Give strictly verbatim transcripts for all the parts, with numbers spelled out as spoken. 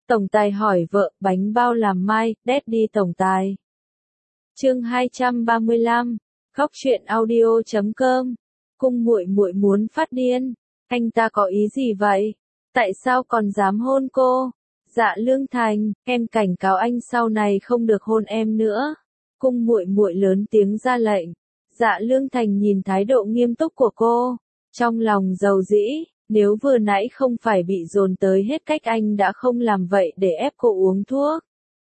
Tổng tài hỏi vợ, bánh bao làm mai, Daddy tổng tài. Chương hai trăm ba mươi lăm, Góc truyện audio chấm com. Cung muội muội muốn phát điên, anh ta có ý gì vậy? Tại sao còn dám hôn cô? Dạ Lương Thành, em cảnh cáo anh sau này không được hôn em nữa. Cung muội muội lớn tiếng ra lệnh. Dạ Lương Thành nhìn thái độ nghiêm túc của cô, trong lòng dầu dĩ, nếu vừa nãy không phải bị dồn tới hết cách anh đã không làm vậy để ép cô uống thuốc.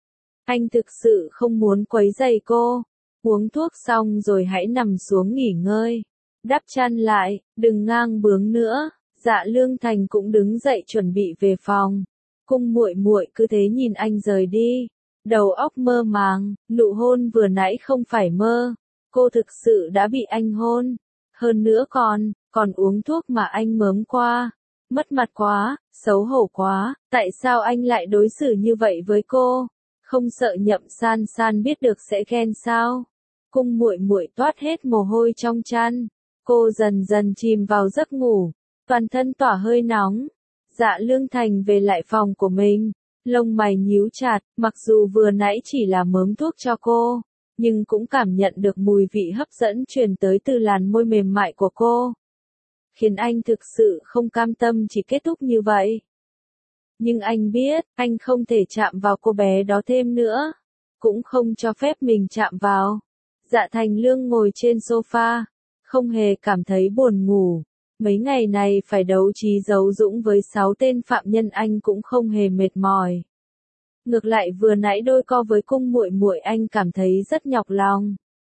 Anh thực sự không muốn quấy rầy cô. Uống thuốc xong rồi hãy nằm xuống nghỉ ngơi. Đắp chăn lại, đừng ngang bướng nữa. Dạ Lương Thành cũng đứng dậy chuẩn bị về phòng. Cung muội muội cứ thế nhìn anh rời đi. Đầu óc mơ màng, nụ hôn vừa nãy không phải mơ. Cô thực sự đã bị anh hôn. Hơn nữa còn, còn uống thuốc mà anh mớm qua. Mất mặt quá, xấu hổ quá, tại sao anh lại đối xử như vậy với cô? Không sợ Nhậm San San biết được sẽ ghen sao? Cung muội muội toát hết mồ hôi trong chăn. Cô dần dần chìm vào giấc ngủ, toàn thân tỏa hơi nóng. Dạ Lương Thành về lại phòng của mình, lông mày nhíu chặt, mặc dù vừa nãy chỉ là mớm thuốc cho cô, nhưng cũng cảm nhận được mùi vị hấp dẫn truyền tới từ làn môi mềm mại của cô. Khiến anh thực sự không cam tâm chỉ kết thúc như vậy. Nhưng anh biết, anh không thể chạm vào cô bé đó thêm nữa. Cũng không cho phép mình chạm vào. Dạ Thành Lương ngồi trên sofa, không hề cảm thấy buồn ngủ. Mấy ngày này phải đấu trí đấu dũng với sáu tên phạm nhân anh cũng không hề mệt mỏi. Ngược lại vừa nãy đôi co với cung muội muội anh cảm thấy rất nhọc lòng.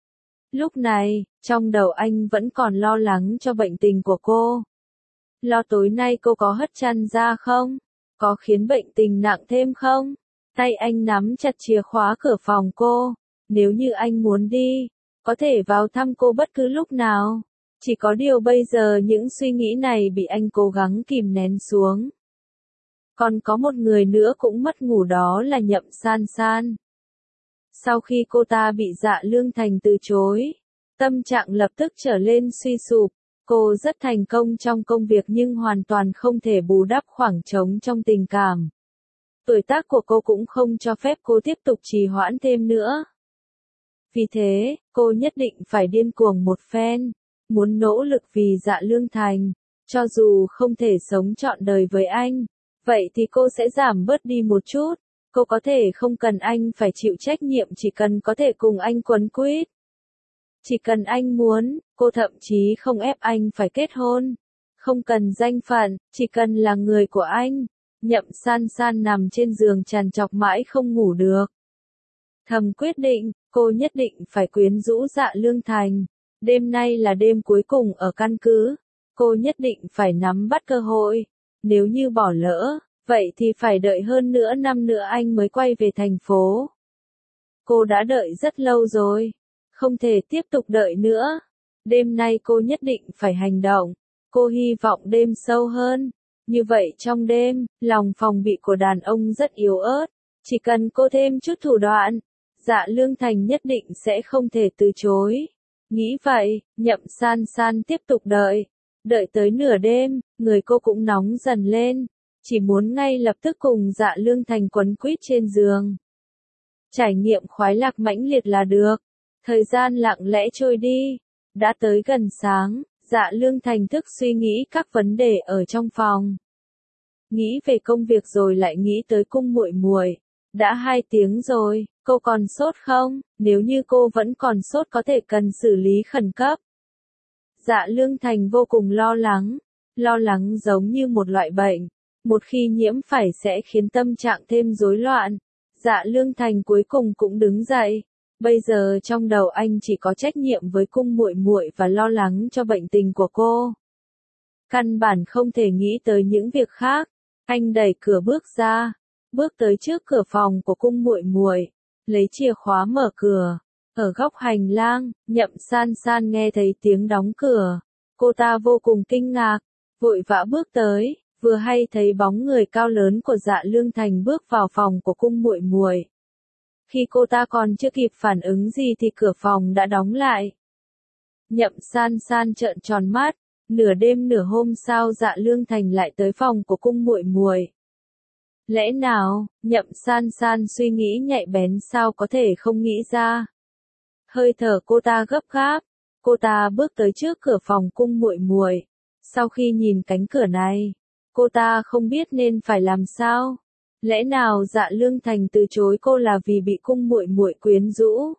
Lúc này, trong đầu anh vẫn còn lo lắng cho bệnh tình của cô. Lo tối nay cô có hất chăn ra không? Có khiến bệnh tình nặng thêm không? Tay anh nắm chặt chìa khóa cửa phòng cô. Nếu như anh muốn đi, có thể vào thăm cô bất cứ lúc nào. Chỉ có điều bây giờ những suy nghĩ này bị anh cố gắng kìm nén xuống. Còn có một người nữa cũng mất ngủ, đó là Nhậm San San. Sau khi cô ta bị Dạ Lương Thành từ chối, tâm trạng lập tức trở lên suy sụp. Cô rất thành công trong công việc nhưng hoàn toàn không thể bù đắp khoảng trống trong tình cảm. Tuổi tác của cô cũng không cho phép cô tiếp tục trì hoãn thêm nữa. Vì thế, cô nhất định phải điên cuồng một phen, muốn nỗ lực vì Dạ Lương Thành, cho dù không thể sống trọn đời với anh, vậy thì cô sẽ giảm bớt đi một chút. Cô có thể không cần anh phải chịu trách nhiệm, chỉ cần có thể cùng anh quấn quýt. Chỉ cần anh muốn, cô thậm chí không ép anh phải kết hôn. Không cần danh phận, chỉ cần là người của anh. Nhậm San San nằm trên giường trằn trọc mãi không ngủ được. Thầm quyết định, cô nhất định phải quyến rũ Dạ Lương Thành. Đêm nay là đêm cuối cùng ở căn cứ. Cô nhất định phải nắm bắt cơ hội. Nếu như bỏ lỡ, vậy thì phải đợi hơn nửa năm nữa anh mới quay về thành phố. Cô đã đợi rất lâu rồi. Không thể tiếp tục đợi nữa. Đêm nay cô nhất định phải hành động. Cô hy vọng đêm sâu hơn. Như vậy trong đêm, lòng phòng bị của đàn ông rất yếu ớt. Chỉ cần cô thêm chút thủ đoạn, Dạ Lương Thành nhất định sẽ không thể từ chối. Nghĩ vậy, Nhậm San San tiếp tục đợi. Đợi tới nửa đêm, người cô cũng nóng dần lên. Chỉ muốn ngay lập tức cùng Dạ Lương Thành quấn quýt trên giường. Trải nghiệm khoái lạc mãnh liệt là được. Thời gian lặng lẽ trôi đi. Đã tới gần sáng, Dạ Lương Thành thức suy nghĩ các vấn đề ở trong phòng. Nghĩ về công việc rồi lại nghĩ tới cung muội muội. Đã hai tiếng rồi, cô còn sốt không? Nếu như cô vẫn còn sốt có thể cần xử lý khẩn cấp. Dạ Lương Thành vô cùng lo lắng. Lo lắng giống như một loại bệnh. Một khi nhiễm phải sẽ khiến tâm trạng thêm rối loạn. Dạ Lương Thành cuối cùng cũng đứng dậy. Bây giờ trong đầu anh chỉ có trách nhiệm với cung muội muội và lo lắng cho bệnh tình của cô. Căn bản không thể nghĩ tới những việc khác. Anh đẩy cửa bước ra, bước tới trước cửa phòng của cung muội muội, lấy chìa khóa mở cửa. Ở góc hành lang, Nhậm San San nghe thấy tiếng đóng cửa. Cô ta vô cùng kinh ngạc, vội vã bước tới, vừa hay thấy bóng người cao lớn của Dạ Lương Thành bước vào phòng của cung muội muội. Khi cô ta còn chưa kịp phản ứng gì thì cửa phòng đã đóng lại. Nhậm San San trợn tròn mắt, nửa đêm nửa hôm sao Dạ Lương Thành lại tới phòng của cung muội muội. Lẽ nào, Nhậm San San suy nghĩ nhạy bén sao có thể không nghĩ ra. Hơi thở cô ta gấp gáp, cô ta bước tới trước cửa phòng cung muội muội. Sau khi nhìn cánh cửa này, cô ta không biết nên phải làm sao. Lẽ nào Dạ Lương Thành từ chối cô là vì bị cung muội muội quyến rũ?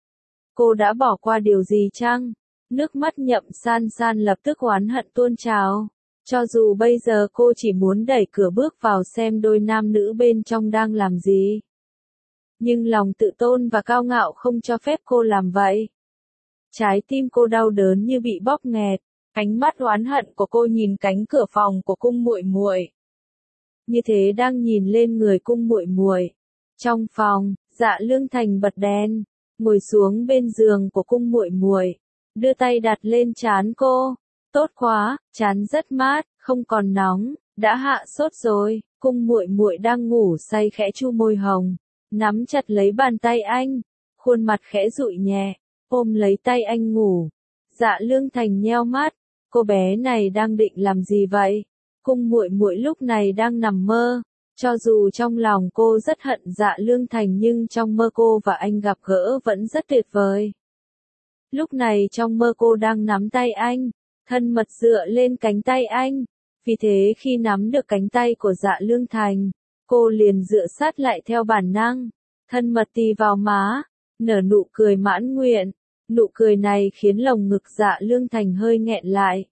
Cô đã bỏ qua điều gì chăng? Nước mắt Nhậm San San lập tức oán hận tuôn trào. Cho dù bây giờ cô chỉ muốn đẩy cửa bước vào xem đôi nam nữ bên trong đang làm gì. Nhưng lòng tự tôn và cao ngạo không cho phép cô làm vậy. Trái tim cô đau đớn như bị bóp nghẹt, ánh mắt oán hận của cô nhìn cánh cửa phòng của cung muội muội. Như thế đang nhìn lên người cung muội muội. Trong phòng, Dạ Lương Thành bật đèn, ngồi xuống bên giường của cung muội muội, đưa tay đặt lên trán cô. Tốt quá, trán rất mát, không còn nóng, đã hạ sốt rồi. Cung muội muội đang ngủ say khẽ chu môi hồng, nắm chặt lấy bàn tay anh, khuôn mặt khẽ dụi nhẹ, ôm lấy tay anh ngủ. Dạ Lương Thành nheo mắt, cô bé này đang định làm gì vậy? Cung muội muội lúc này đang nằm mơ, cho dù trong lòng cô rất hận Dạ Lương Thành nhưng trong mơ cô và anh gặp gỡ vẫn rất tuyệt vời. Lúc này trong mơ cô đang nắm tay anh, thân mật dựa lên cánh tay anh, vì thế khi nắm được cánh tay của Dạ Lương Thành, cô liền dựa sát lại theo bản năng, thân mật tì vào má, nở nụ cười mãn nguyện. Nụ cười này khiến lồng ngực Dạ Lương Thành hơi nghẹn lại.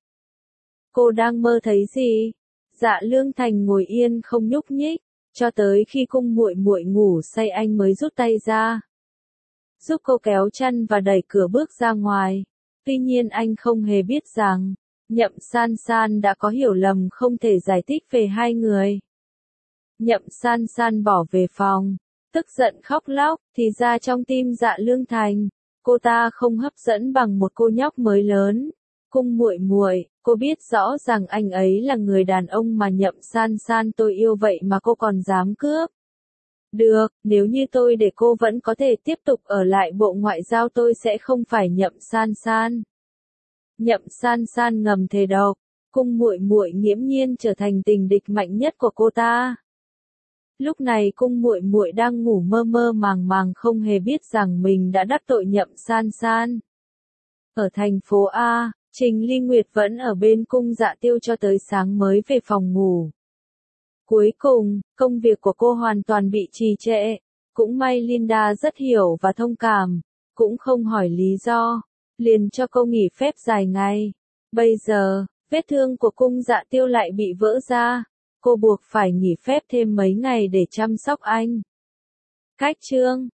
Cô đang mơ thấy gì? Dạ Lương Thành ngồi yên không nhúc nhích, cho tới khi cung muội muội ngủ say anh mới rút tay ra, giúp cô kéo chăn và đẩy cửa bước ra ngoài. Tuy nhiên anh không hề biết rằng, Nhậm San San đã có hiểu lầm không thể giải thích về hai người. Nhậm San San bỏ về phòng, tức giận khóc lóc, thì ra trong tim Dạ Lương Thành, cô ta không hấp dẫn bằng một cô nhóc mới lớn. Cung muội muội, cô biết rõ rằng anh ấy là người đàn ông mà Nhậm San San tôi yêu vậy mà cô còn dám cướp. Được, nếu như tôi để cô vẫn có thể tiếp tục ở lại Bộ Ngoại giao tôi sẽ không phải Nhậm San San. Nhậm San San ngầm thề độc, cung muội muội nghiễm nhiên trở thành tình địch mạnh nhất của cô ta. Lúc này cung muội muội đang ngủ mơ mơ màng màng không hề biết rằng mình đã đắc tội Nhậm San San. Ở thành phố A, Trình Ly Nguyệt vẫn ở bên cung Dạ Tiêu cho tới sáng mới về phòng ngủ. Cuối cùng, công việc của cô hoàn toàn bị trì trệ. Cũng may Linda rất hiểu và thông cảm, cũng không hỏi lý do, liền cho cô nghỉ phép dài ngày. Bây giờ, vết thương của cung Dạ Tiêu lại bị vỡ ra, cô buộc phải nghỉ phép thêm mấy ngày để chăm sóc anh. Cách chương